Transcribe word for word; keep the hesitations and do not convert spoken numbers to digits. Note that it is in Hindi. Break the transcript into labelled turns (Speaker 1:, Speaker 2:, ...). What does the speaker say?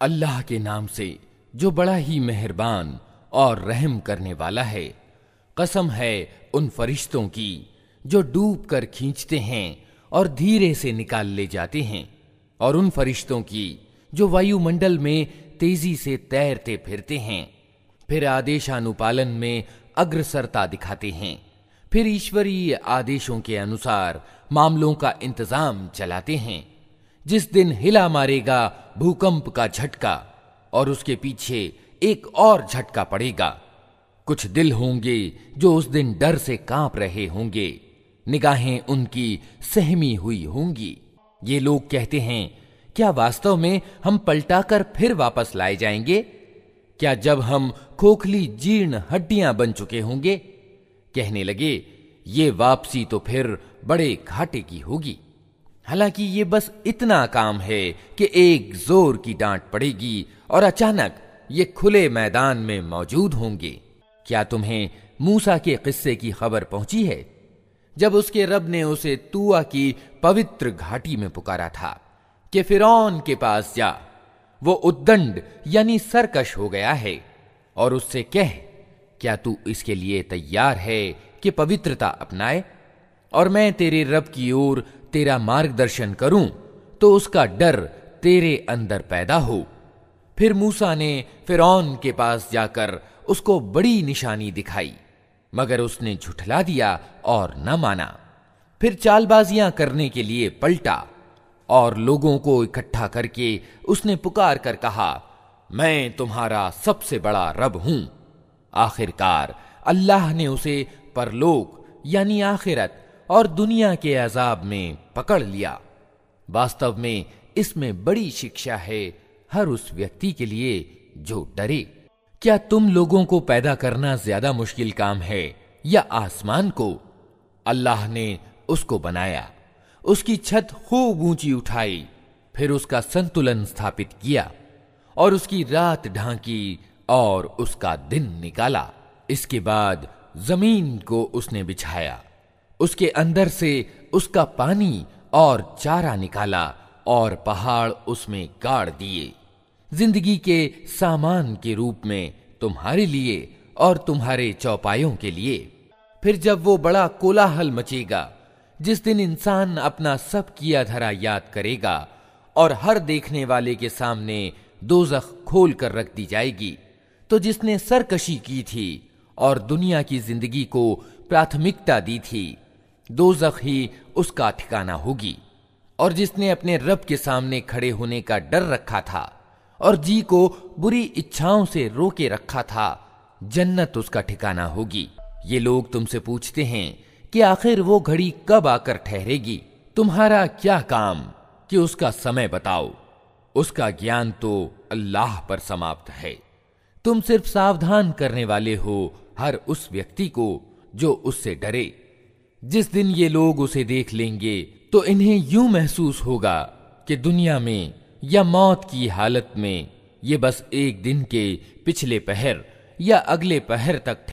Speaker 1: अल्लाह के नाम से जो बड़ा ही मेहरबान और रहम करने वाला है। कसम है उन फरिश्तों की जो डूब कर खींचते हैं और धीरे से निकाल ले जाते हैं, और उन फरिश्तों की जो वायुमंडल में तेजी से तैरते फिरते हैं, फिर आदेशानुपालन में अग्रसरता दिखाते हैं, फिर ईश्वरीय आदेशों के अनुसार मामलों का इंतजाम चलाते हैं। जिस दिन हिला मारेगा भूकंप का झटका और उसके पीछे एक और झटका पड़ेगा। कुछ दिल होंगे जो उस दिन डर से कांप रहे होंगे, निगाहें उनकी सहमी हुई होंगी। ये लोग कहते हैं, क्या वास्तव में हम पलटाकर फिर वापस लाए जाएंगे? क्या जब हम खोखली जीर्ण हड्डियां बन चुके होंगे? कहने लगे, ये वापसी तो फिर बड़े घाटे की होगी। हालांकि ये बस इतना काम है कि एक जोर की डांट पड़ेगी और अचानक ये खुले मैदान में मौजूद होंगे। क्या तुम्हें मूसा के किस्से की खबर पहुंची है, जब उसके रब ने उसे तुआ की पवित्र घाटी में पुकारा था कि फिरौन के पास जा, वो उद्दंड यानी सरकश हो गया है, और उससे कह, क्या तू इसके लिए तैयार है कि पवित्रता अपनाए और मैं तेरे रब की ओर तेरा मार्गदर्शन करूं तो उसका डर तेरे अंदर पैदा हो। फिर मूसा ने फिरौन के पास जाकर उसको बड़ी निशानी दिखाई, मगर उसने झुठला दिया और न माना। फिर चालबाजियां करने के लिए पलटा और लोगों को इकट्ठा करके उसने पुकार कर कहा, मैं तुम्हारा सबसे बड़ा रब हूं। आखिरकार अल्लाह ने उसे परलोक यानी आखिरत और दुनिया के अजाब में पकड़ लिया। वास्तव में इसमें बड़ी शिक्षा है हर उस व्यक्ति के लिए जो डरे। क्या तुम लोगों को पैदा करना ज्यादा मुश्किल काम है या आसमान को? अल्लाह ने उसको बनाया, उसकी छत खूब ऊंची उठाई, फिर उसका संतुलन स्थापित किया और उसकी रात ढांकी और उसका दिन निकाला। इसके बाद जमीन को उसने बिछाया, उसके अंदर से उसका पानी और चारा निकाला और पहाड़ उसमें गाड़ दिए, जिंदगी के सामान के रूप में तुम्हारे लिए और तुम्हारे चौपायों के लिए। फिर जब वो बड़ा कोलाहल मचेगा, जिस दिन इंसान अपना सब किया धरा याद करेगा और हर देखने वाले के सामने दोज़ख खोल कर रख दी जाएगी, तो जिसने सरकशी की थी और दुनिया की जिंदगी को प्राथमिकता दी थी, दोज़ख ही उसका ठिकाना होगी। और जिसने अपने रब के सामने खड़े होने का डर रखा था और जी को बुरी इच्छाओं से रोके रखा था, जन्नत उसका ठिकाना होगी। ये लोग तुमसे पूछते हैं कि आखिर वो घड़ी कब आकर ठहरेगी? तुम्हारा क्या काम कि उसका समय बताओ? उसका ज्ञान तो अल्लाह पर समाप्त है। तुम सिर्फ सावधान करने वाले हो हर उस व्यक्ति को जो उससे डरे। जिस दिन ये लोग उसे देख लेंगे तो इन्हें यूं महसूस होगा कि दुनिया में या मौत की हालत में ये बस एक दिन के पिछले पहर या अगले पहर तक